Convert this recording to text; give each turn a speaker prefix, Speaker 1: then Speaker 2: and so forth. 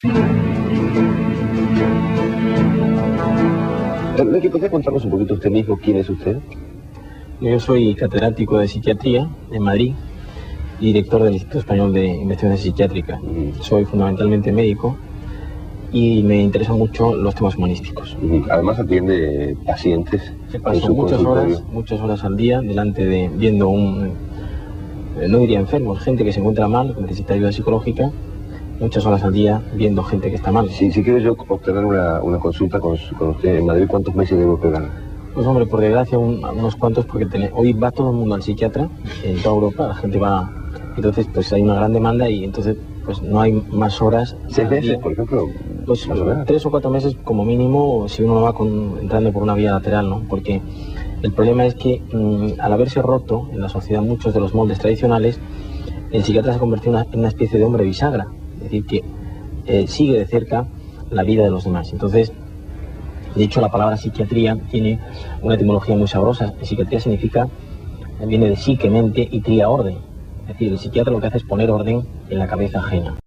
Speaker 1: ¿Me puede contarnos un poquito usted mismo quién es usted?
Speaker 2: Yo soy catedrático de psiquiatría en Madrid y director del Instituto Español de Investigaciones Psiquiátricas. Soy fundamentalmente médico y me interesan mucho los temas humanísticos.
Speaker 1: Además atiende pacientes.
Speaker 2: Paso muchas horas al día viendo no diría enfermos, gente que se encuentra mal, que necesita ayuda psicológica. Muchas horas al día viendo gente que está mal.
Speaker 1: Si quiero yo obtener una consulta con usted en Madrid, ¿cuántos meses debo esperar?
Speaker 2: Pues hombre, por desgracia unos cuantos, porque hoy va todo el mundo al psiquiatra, en toda Europa, la gente va, entonces pues hay una gran demanda y entonces pues no hay más horas.
Speaker 1: 6 meses, por ejemplo.
Speaker 2: Pues 3 o 4 meses como mínimo, si uno va entrando por una vía lateral, ¿no? Porque el problema es que al haberse roto en la sociedad muchos de los moldes tradicionales, el psiquiatra se ha convertido en una especie de hombre bisagra, es decir, que sigue de cerca la vida de los demás. Entonces, de hecho, la palabra psiquiatría tiene una etimología muy sabrosa. Psiquiatría viene de psique, mente, y tría, orden. Es decir, el psiquiatra lo que hace es poner orden en la cabeza ajena.